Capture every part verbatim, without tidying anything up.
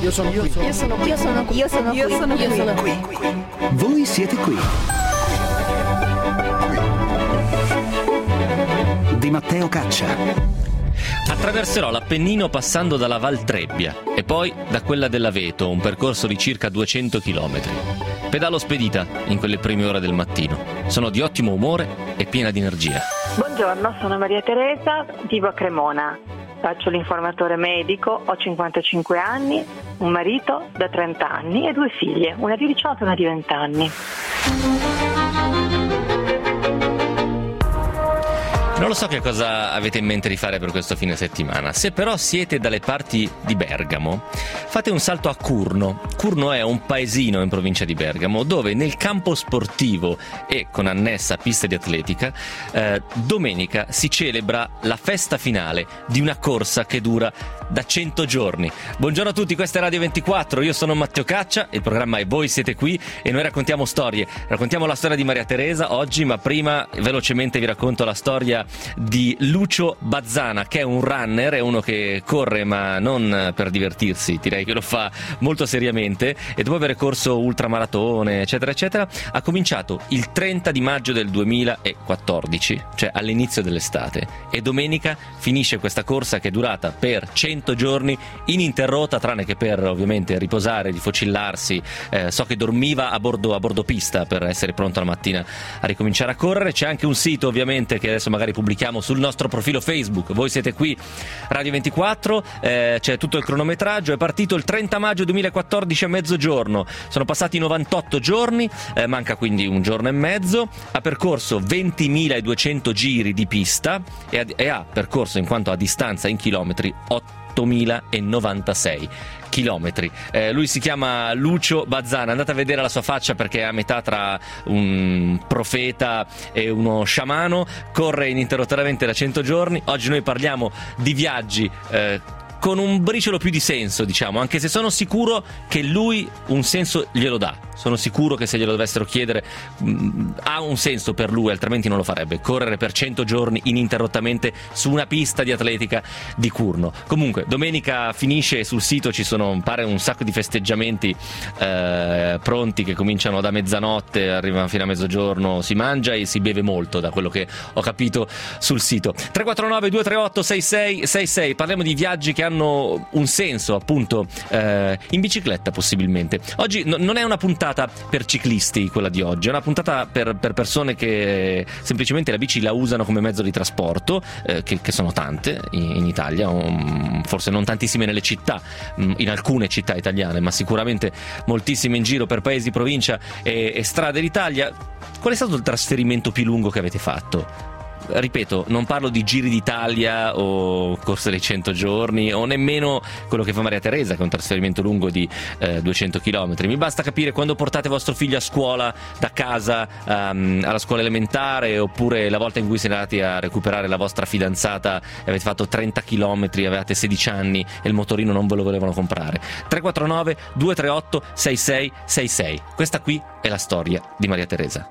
Io sono qui. Io sono qui. Io sono qui. Io sono qui. Io sono Io qui. sono qui. Voi siete qui. Di Matteo Caccia. Attraverserò l'Appennino passando dalla Val Trebbia e poi da quella dell'Aveto, un percorso di circa duecento chilometri. Pedalo spedita in quelle prime ore del mattino. Sono di ottimo umore e piena di energia. Buongiorno, sono Maria Teresa, vivo a Cremona. Faccio l'informatore medico, ho cinquantacinque anni, un marito da trenta anni e due figlie, una di diciotto e una di venti anni. Non lo so che cosa avete in mente di fare per questo fine settimana. Se però siete dalle parti di Bergamo, fate un salto a Curno. Curno è un paesino in provincia di Bergamo dove nel campo sportivo e con annessa pista di atletica eh, domenica si celebra la festa finale di una corsa che dura da cento giorni. Buongiorno a tutti, questa è Radio ventiquattro, io sono Matteo Caccia, il programma è Voi siete qui e noi raccontiamo storie. Raccontiamo la storia di Maria Teresa oggi, ma prima velocemente vi racconto la storia di Lucio Bazzana, che è un runner, è uno che corre ma non per divertirsi, direi che lo fa molto seriamente, e dopo aver corso ultramaratone eccetera eccetera ha cominciato il trenta di maggio del duemilaquattordici, cioè all'inizio dell'estate, e domenica finisce questa corsa che è durata per cento giorni ininterrotta, tranne che per ovviamente riposare, di focillarsi. eh, so che dormiva a bordo, a bordo pista per essere pronto la mattina a ricominciare a correre. C'è anche un sito ovviamente che adesso magari pubblichiamo sul nostro profilo Facebook, Voi siete qui Radio ventiquattro, eh, c'è tutto il cronometraggio. È partito il trenta maggio duemilaquattordici a mezzogiorno, sono passati novantotto giorni, eh, manca quindi un giorno e mezzo. Ha percorso ventimiladuecento giri di pista e ha, e ha percorso, in quanto a distanza in chilometri, ottomilanovantasei chilometri. Eh, lui si chiama Lucio Bazzana, andate a vedere la sua faccia perché è a metà tra un profeta e uno sciamano, corre ininterrottamente da cento giorni. Oggi noi parliamo di viaggi eh, con un briciolo più di senso, diciamo, anche se sono sicuro che lui un senso glielo dà. Sono sicuro che se glielo dovessero chiedere mh, ha un senso per lui, altrimenti non lo farebbe. Correre per cento giorni ininterrottamente su una pista di atletica di Curno. Comunque, domenica finisce e sul sito ci sono, pare, un sacco di festeggiamenti eh, pronti che cominciano da mezzanotte, arrivano fino a mezzogiorno, si mangia e si beve molto, da quello che ho capito sul sito. tre quattro nove due tre otto sei sei sei sei. Parliamo di viaggi che hanno un senso, appunto, eh, in bicicletta possibilmente. Oggi no, non è una puntata per ciclisti quella di oggi, è una puntata per, per persone che semplicemente la bici la usano come mezzo di trasporto, eh, che, che sono tante in, in Italia, um, forse non tantissime nelle città, um, in alcune città italiane, ma sicuramente moltissime in giro per paesi, provincia e, e strade d'Italia. Qual è stato il trasferimento più lungo che avete fatto? Ripeto, non parlo di giri d'Italia o corse dei cento giorni o nemmeno quello che fa Maria Teresa, che è un trasferimento lungo di eh, duecento chilometri. Mi basta capire quando portate vostro figlio a scuola da casa um, alla scuola elementare, oppure la volta in cui siete andati a recuperare la vostra fidanzata e avete fatto trenta chilometri, avevate sedici anni e il motorino non ve lo volevano comprare. tre quattro nove due tre otto sei sei sei sei. Questa qui è la storia di Maria Teresa.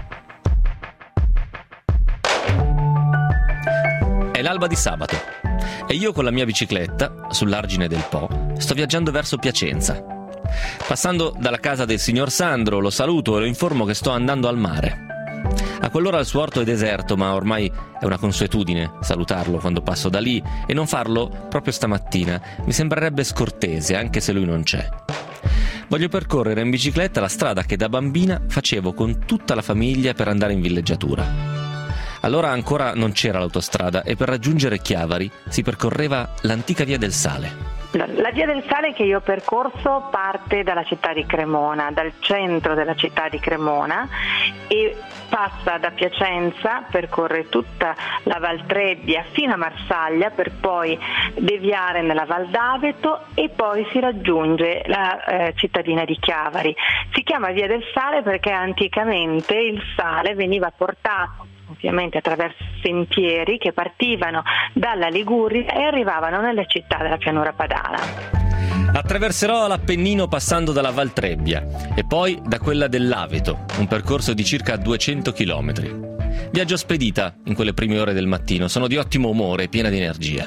È l'alba di sabato e io con la mia bicicletta, sull'argine del Po, sto viaggiando verso Piacenza. Passando dalla casa del signor Sandro lo saluto e lo informo che sto andando al mare. A quell'ora il suo orto è deserto, ma ormai è una consuetudine salutarlo quando passo da lì, e non farlo proprio stamattina mi sembrerebbe scortese, anche se lui non c'è. Voglio percorrere in bicicletta la strada che da bambina facevo con tutta la famiglia per andare in villeggiatura. Allora ancora non c'era l'autostrada e per raggiungere Chiavari si percorreva l'antica via del Sale. La via del Sale che io ho percorso parte dalla città di Cremona, dal centro della città di Cremona, e passa da Piacenza, percorre tutta la Val Trebbia fino a Marsaglia per poi deviare nella Val d'Aveto e poi si raggiunge la eh, cittadina di Chiavari. Si chiama via del Sale perché anticamente il sale veniva portato ovviamente attraverso sentieri che partivano dalla Liguria e arrivavano nelle città della pianura padana. Attraverserò l'Appennino passando dalla Val Trebbia e poi da quella dell'Aveto, un percorso di circa duecento chilometri. Viaggio spedita in quelle prime ore del mattino, sono di ottimo umore e piena di energia.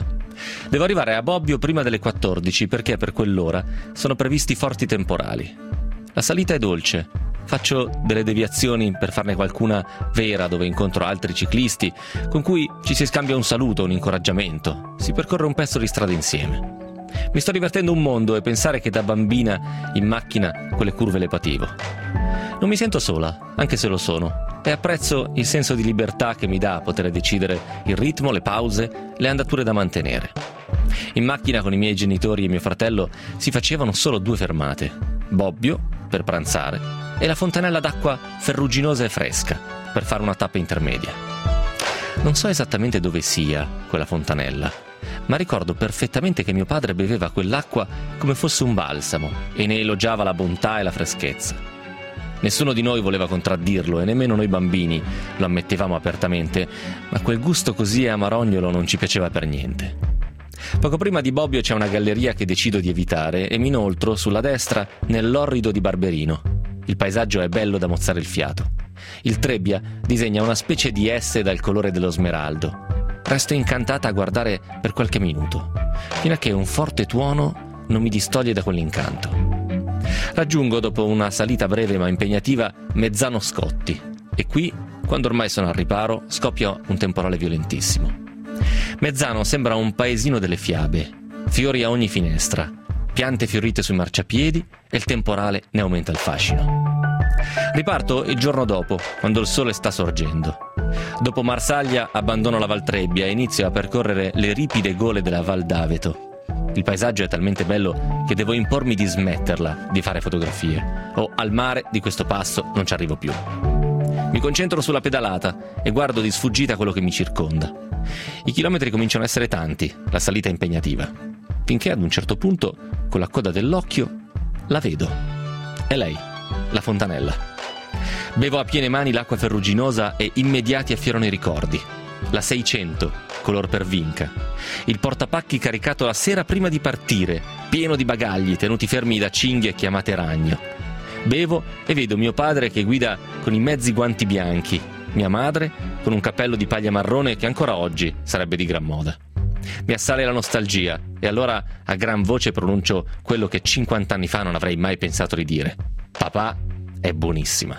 Devo arrivare a Bobbio prima delle quattordici perché per quell'ora sono previsti forti temporali. La salita è dolce, faccio delle deviazioni per farne qualcuna vera dove incontro altri ciclisti con cui ci si scambia un saluto, un incoraggiamento, si percorre un pezzo di strada insieme. Mi sto divertendo un mondo e pensare che da bambina in macchina quelle curve le pativo. Non mi sento sola, anche se lo sono, e apprezzo il senso di libertà che mi dà poter decidere il ritmo, le pause, le andature da mantenere. In macchina con i miei genitori e mio fratello si facevano solo due fermate: Bobbio per pranzare e la fontanella d'acqua ferruginosa e fresca per fare una tappa intermedia. Non so esattamente dove sia quella fontanella, ma ricordo perfettamente che mio padre beveva quell'acqua come fosse un balsamo e ne elogiava la bontà e la freschezza. Nessuno di noi voleva contraddirlo e nemmeno noi bambini lo ammettevamo apertamente, ma quel gusto così amarognolo non ci piaceva per niente. Poco prima di Bobbio c'è una galleria che decido di evitare e mi inoltro sulla destra nell'orrido di Barberino. Il paesaggio è bello da mozzare il fiato. Il Trebbia disegna una specie di S dal colore dello smeraldo. Resto incantata a guardare per qualche minuto, fino a che un forte tuono non mi distoglie da quell'incanto. Raggiungo, dopo una salita breve ma impegnativa, Mezzano Scotti e qui, quando ormai sono al riparo, scoppia un temporale violentissimo. Mezzano sembra un paesino delle fiabe, fiori a ogni finestra, piante fiorite sui marciapiedi e il temporale ne aumenta il fascino. Riparto il giorno dopo, quando il sole sta sorgendo. Dopo Marsaglia abbandono la Val Trebbia e inizio a percorrere le ripide gole della Val d'Aveto. Il paesaggio è talmente bello che devo impormi di smetterla di fare fotografie, o al mare di questo passo non ci arrivo più. Mi concentro sulla pedalata e guardo di sfuggita quello che mi circonda. I chilometri cominciano a essere tanti, la salita è impegnativa, finché ad un certo punto, con la coda dell'occhio, la vedo. È lei, la fontanella. Bevo a piene mani l'acqua ferruginosa e immediati affiorano i ricordi. La seicento, color per Vinca. Il portapacchi caricato la sera prima di partire, pieno di bagagli tenuti fermi da cinghie chiamate ragno. Bevo e vedo mio padre che guida con i mezzi guanti bianchi, mia madre con un cappello di paglia marrone che ancora oggi sarebbe di gran moda. Mi assale la nostalgia e allora a gran voce pronuncio quello che cinquant'anni fa non avrei mai pensato di dire: papà è buonissima.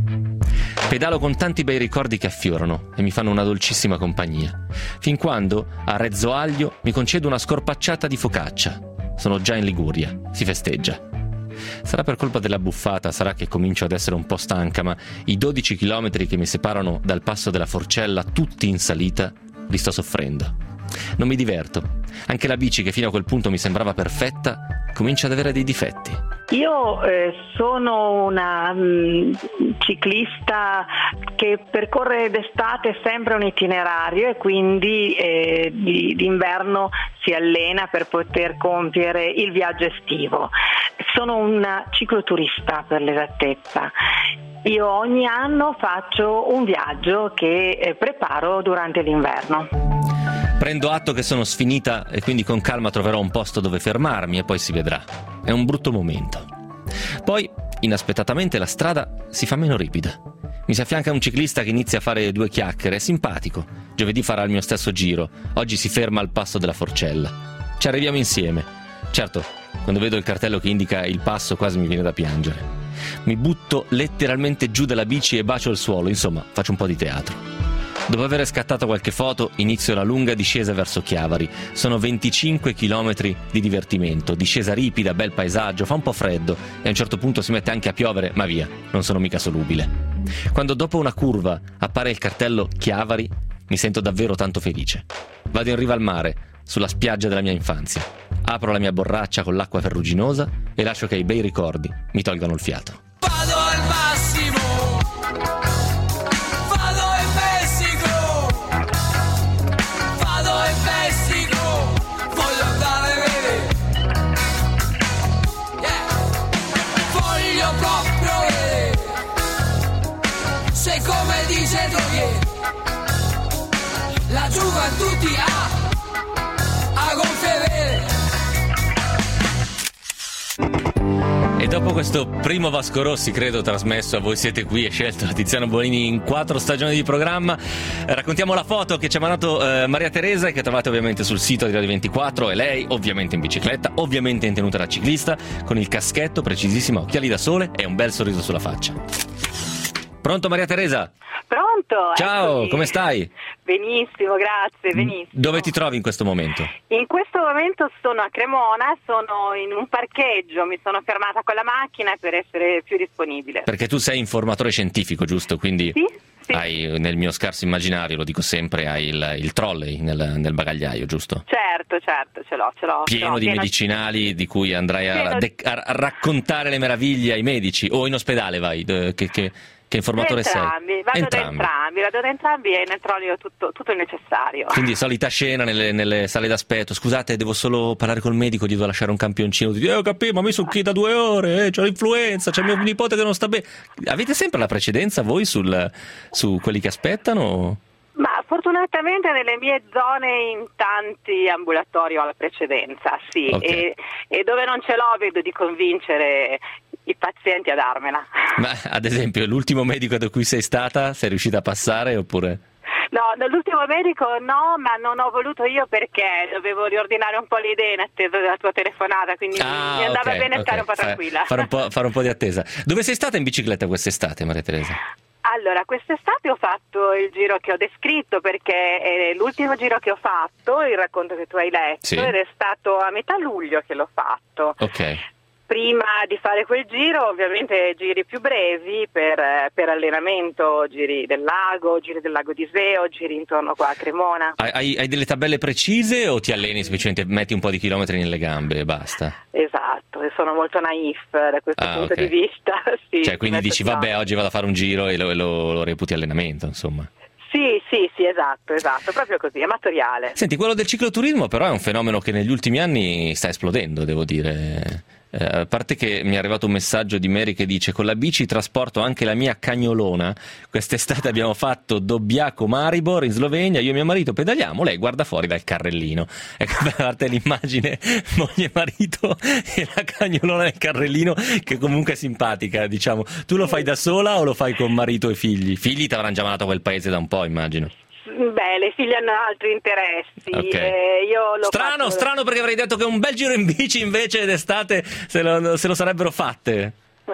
Pedalo con tanti bei ricordi che affiorano e mi fanno una dolcissima compagnia, fin quando a Rezzo Aglio mi concedo una scorpacciata di focaccia. Sono già in Liguria, si festeggia. Sarà per colpa della buffata, sarà che comincio ad essere un po' stanca, ma i dodici chilometri che mi separano dal passo della Forcella, tutti in salita, li sto soffrendo. Non mi diverto. Anche la bici, che fino a quel punto mi sembrava perfetta, comincia ad avere dei difetti. Io eh, sono una mh, ciclista che percorre d'estate sempre un itinerario e quindi eh, di, d'inverno si allena per poter compiere il viaggio estivo. Sono una cicloturista, per l'esattezza. Io ogni anno faccio un viaggio che eh, preparo durante l'inverno. Prendo atto che sono sfinita e quindi con calma troverò un posto dove fermarmi e poi si vedrà. È un brutto momento. Poi, inaspettatamente, la strada si fa meno ripida. Mi si affianca un ciclista che inizia a fare due chiacchiere, è simpatico. Giovedì farà il mio stesso giro, oggi si ferma al passo della Forcella. Ci arriviamo insieme. Certo, quando vedo il cartello che indica il passo quasi mi viene da piangere. Mi butto letteralmente giù dalla bici e bacio il suolo, insomma, faccio un po' di teatro. Dopo aver scattato qualche foto, inizio la lunga discesa verso Chiavari. Sono venticinque chilometri di divertimento, discesa ripida, bel paesaggio, fa un po' freddo e a un certo punto si mette anche a piovere, ma via, non sono mica solubile. Quando dopo una curva appare il cartello Chiavari, mi sento davvero tanto felice. Vado in riva al mare, sulla spiaggia della mia infanzia. Apro la mia borraccia con l'acqua ferruginosa e lascio che i bei ricordi mi tolgano il fiato. Vado al massimo! Se come dice Toglier, la gioventù ha, a gonfie vele. Ed dopo questo primo Vasco Rossi, credo, trasmesso a Voi Siete Qui e scelto da Tiziano Bonini in quattro stagioni di programma, eh, raccontiamo la foto che ci ha mandato eh, Maria Teresa e che trovate ovviamente sul sito di Radio ventiquattro. E lei ovviamente in bicicletta, ovviamente in tenuta da ciclista, con il caschetto, precisissima, occhiali da sole e un bel sorriso sulla faccia. Pronto Maria Teresa? Pronto? Ciao, eccomi. come stai? Benissimo, grazie, benissimo. Dove ti trovi in questo momento? In questo momento sono a Cremona, sono in un parcheggio, mi sono fermata con la macchina per essere più disponibile. Perché tu sei informatore scientifico, giusto? Quindi Sì, sì. hai, nel mio scarso immaginario, lo dico sempre, hai il, il trolley nel, nel bagagliaio, giusto? Certo, certo, ce l'ho, ce l'ho. ce Pieno l'ho, di pieno- medicinali di cui andrai a, Pieno di- de- a raccontare le meraviglie ai medici, o in ospedale vai? De- che, che, che informatore entrambi, sei? vado Entrambi. da entrambi, vado da entrambi e nel trolley ho tutto, tutto il necessario. Quindi solita scena nelle, nelle sale d'aspetto: scusate, devo solo parlare col medico, gli devo lasciare un campioncino. Ti dico, eh, ho capito, ma mi sono qui da due ore, eh, c'ho l'influenza, c'è mio nipote che non sta bene. Avete sempre la precedenza voi sul, su quelli che aspettano? Ma fortunatamente nelle mie zone in tanti ambulatori ho la precedenza, sì, Ok. e, e dove non ce l'ho vedo di convincere i pazienti a darmela. Ma ad esempio l'ultimo medico da cui sei stata, sei riuscita a passare oppure? No, nell'ultimo medico no, ma non ho voluto io perché dovevo riordinare un po' le idee in attesa della tua telefonata, quindi Ah, mi andava ok, bene ok. stare un po' Fa- tranquilla. Fare un po', fare un po' di attesa. Dove sei stata in bicicletta quest'estate, Maria Teresa? Allora, quest'estate ho fatto il giro che ho descritto perché è l'ultimo giro che ho fatto, il racconto che tu hai letto, Sì. ed è stato a metà luglio che l'ho fatto. Ok. Prima di fare quel giro, ovviamente giri più brevi per, eh, per allenamento, giri del lago, giri del lago di Iseo, giri intorno qua a Cremona. Hai, hai- hai delle tabelle precise o ti alleni semplicemente, metti un po' di chilometri nelle gambe e basta? Esatto, e sono molto naif da questo Ah, punto ok. di vista. Sì, Cioè, quindi metto dici, chiaro. vabbè, oggi vado a fare un giro e lo, e lo- lo reputi allenamento, insomma. Sì, sì, sì, esatto, esatto, proprio così, amatoriale. Senti, quello del cicloturismo però è un fenomeno che negli ultimi anni sta esplodendo, devo dire. Eh, a parte che mi è arrivato un messaggio di Mary che dice: con la bici trasporto anche la mia cagnolona, quest'estate abbiamo fatto Dobbiaco-Maribor in Slovenia, io e mio marito pedaliamo, lei guarda fuori dal carrellino. Ecco, a parte l'immagine moglie e marito e la cagnolona nel carrellino, che comunque è simpatica, diciamo. Tu lo fai da sola o lo fai con marito e figli? Figli ti avranno già mandato a quel paese da un po', immagino. Beh, le figlie hanno altri interessi. Ok. eh, io lo Strano, faccio- strano, perché avrei detto che un bel giro in bici invece d'estate se lo, se lo sarebbero fatte.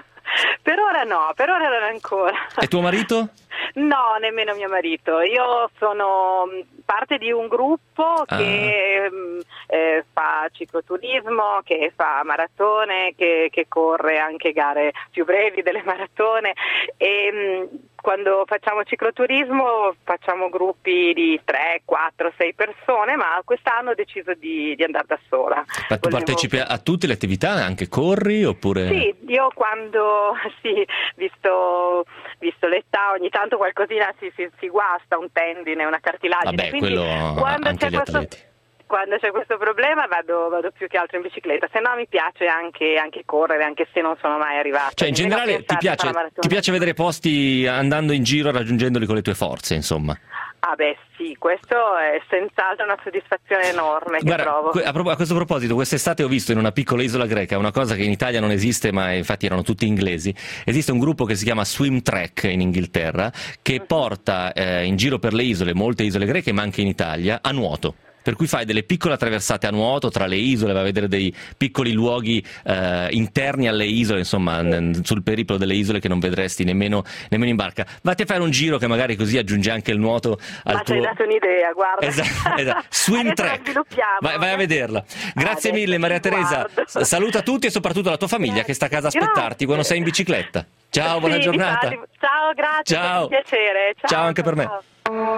Per ora no, per ora non ancora. E tuo marito? No, nemmeno mio marito. Io sono mh, parte di un gruppo Ah. che mh, eh, fa cicloturismo, che fa maratone, che, che corre anche gare più brevi delle maratone e mh, quando facciamo cicloturismo facciamo gruppi di tre, quattro, sei persone, ma quest'anno ho deciso di, di andare da sola. Ma tu Volevo- partecipi a, a tutte le attività, anche corri oppure? Sì, io quando, sì, visto, visto l'età, ogni tanto qualcosina si, si, si guasta, un tendine, una cartilagine. Vabbè, quindi quello quando anche c'è gli questo, atleti. quando c'è questo problema vado, vado più che altro in bicicletta, se no mi piace anche, anche correre, anche se non sono mai arrivata. Cioè, in Mi vengo a generale ti pensare di fare piace, la maratona. ti piace vedere posti andando in giro, raggiungendoli con le tue forze, insomma. Ah beh sì, questo è senz'altro una soddisfazione enorme che Guarda, provo. que- a, pro- a questo proposito, quest'estate ho visto in una piccola isola greca una cosa che in Italia non esiste, ma infatti erano tutti inglesi. Esiste un gruppo che si chiama Swim Trek in Inghilterra, che porta eh, in giro per le isole, molte isole greche, ma anche in Italia, a nuoto. Per cui fai delle piccole attraversate a nuoto tra le isole, vai a vedere dei piccoli luoghi eh, interni alle isole, insomma, n- sul periplo delle isole che non vedresti nemmeno, nemmeno in barca. Vatti a fare un giro che magari così aggiunge anche il nuoto al Ma ci hai tuo... dato un'idea, guarda. Esatto, esatto. Swim Adesso la Track. sviluppiamo. Vai, vai a vederla. Grazie Adesso mille Maria ci Teresa. guardo. S- Saluta tutti e soprattutto la tua famiglia che sta a casa a aspettarti Grazie. quando sei in bicicletta. Ciao, buona Sì, giornata. infatti. Ciao, grazie, Ciao. è un piacere. Ciao, Ciao anche per me. ciao.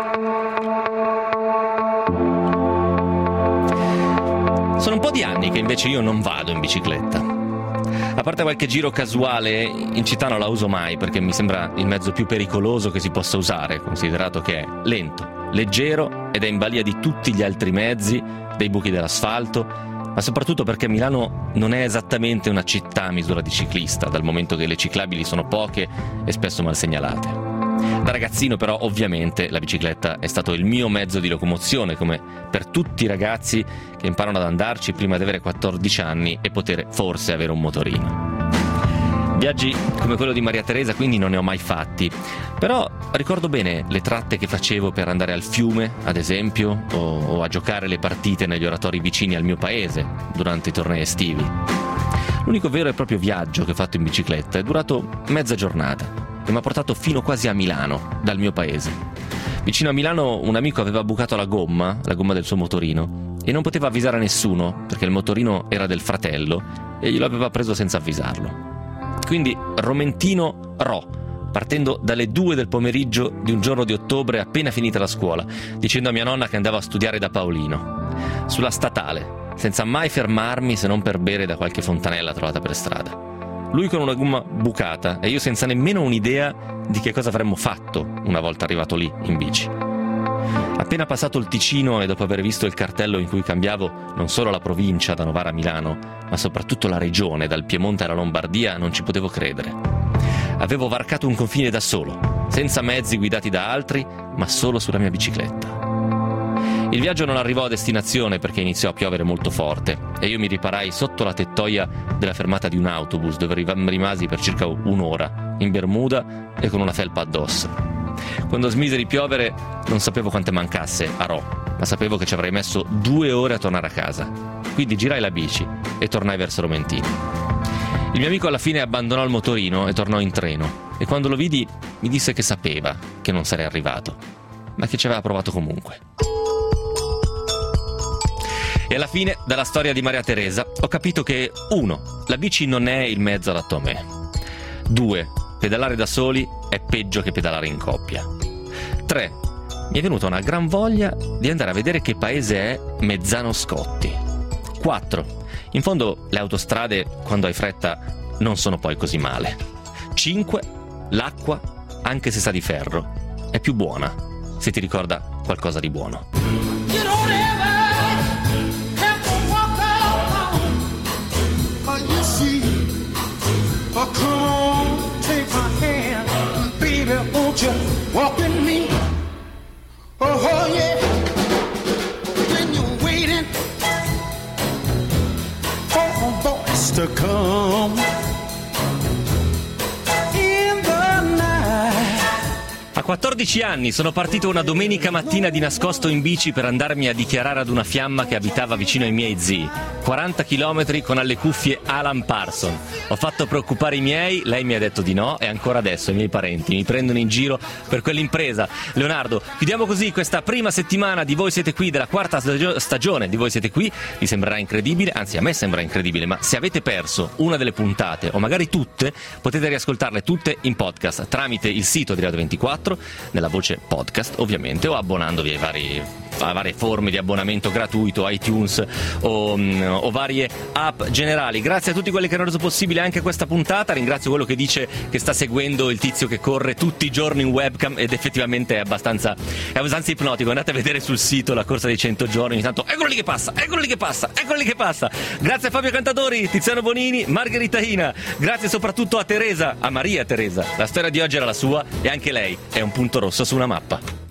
Sono un po' di anni che invece io non vado in bicicletta. A parte qualche giro casuale, in città non la uso mai perché mi sembra il mezzo più pericoloso che si possa usare, considerato che è lento, leggero ed è in balia di tutti gli altri mezzi, dei buchi dell'asfalto, ma soprattutto perché Milano non è esattamente una città a misura di ciclista, dal momento che le ciclabili sono poche e spesso mal segnalate. Da ragazzino però ovviamente la bicicletta è stato il mio mezzo di locomozione, come per tutti i ragazzi che imparano ad andarci prima di avere quattordici anni e poter forse avere un motorino. Viaggi come quello di Maria Teresa quindi non ne ho mai fatti, però ricordo bene le tratte che facevo per andare al fiume, ad esempio, o, o a giocare le partite negli oratori vicini al mio paese durante i tornei estivi. L'unico vero e proprio viaggio che ho fatto in bicicletta è durato mezza giornata e mi ha portato fino quasi a Milano, dal mio paese. Vicino a Milano un amico aveva bucato la gomma, la gomma del suo motorino, e non poteva avvisare nessuno perché il motorino era del fratello e glielo aveva preso senza avvisarlo. Quindi Romentino Ro, partendo dalle due del pomeriggio di un giorno di ottobre appena finita la scuola, dicendo a mia nonna che andavo a studiare da Paolino, sulla statale, senza mai fermarmi se non per bere da qualche fontanella trovata per strada. Lui con una gomma bucata e io senza nemmeno un'idea di che cosa avremmo fatto una volta arrivato lì in bici. Appena passato il Ticino e dopo aver visto il cartello in cui cambiavo non solo la provincia da Novara a Milano, ma soprattutto la regione dal Piemonte alla Lombardia, non ci potevo credere. Avevo varcato un confine da solo, senza mezzi guidati da altri, ma solo sulla mia bicicletta. Il viaggio non arrivò a destinazione perché iniziò a piovere molto forte e io mi riparai sotto la tettoia della fermata di un autobus dove rimasi per circa un'ora, in bermuda e con una felpa addosso. Quando smise di piovere non sapevo quante mancasse a Ro, ma sapevo che ci avrei messo due ore a tornare a casa. Quindi girai la bici e tornai verso Romentino. Il mio amico alla fine abbandonò il motorino e tornò in treno e quando lo vidi mi disse che sapeva che non sarei arrivato, ma che ci aveva provato comunque. E alla fine, dalla storia di Maria Teresa, ho capito che uno, la bici non è il mezzo adatto a me. due Pedalare da soli è peggio che pedalare in coppia. tre Mi è venuta una gran voglia di andare a vedere che paese è Mezzano Scotti. quattro In fondo le autostrade, quando hai fretta, non sono poi così male. cinque L'acqua, anche se sa di ferro, è più buona se ti ricorda qualcosa di buono. You don't ever have to walk alone. Oh, you see, oh, come on, take my hand, baby, won't you walk with me? Oh, oh yeah, when you're waiting for a voice to come in the night. A quattordici anni sono partito una domenica mattina di nascosto in bici per andarmi a dichiarare ad una fiamma che abitava vicino ai miei zii. quaranta chilometri con alle cuffie Alan Parson. Ho fatto preoccupare i miei, lei mi ha detto di no e ancora adesso i miei parenti mi prendono in giro per quell'impresa. Leonardo, chiudiamo così questa prima settimana di Voi Siete Qui, della quarta stagio- stagione di Voi Siete Qui. Vi sembrerà incredibile, anzi a me sembra incredibile, ma se avete perso una delle puntate o magari tutte, potete riascoltarle tutte in podcast tramite il sito di Radio ventiquattro, nella voce podcast ovviamente, o abbonandovi ai vari, a varie forme di abbonamento gratuito, iTunes o, o varie app generali. Grazie a tutti quelli che hanno reso possibile anche questa puntata. Ringrazio quello che dice che sta seguendo il tizio che corre tutti i giorni in webcam ed effettivamente è abbastanza, è abbastanza ipnotico. Andate a vedere sul sito la corsa dei cento giorni, ogni tanto eccolo lì che passa, eccolo lì che passa, eccolo lì che passa. Grazie a Fabio Cantadori, Tiziano Bonini, Margherita Hina. Grazie soprattutto a Teresa, a Maria Teresa. La storia di oggi era la sua e anche lei è un punto rosso su una mappa.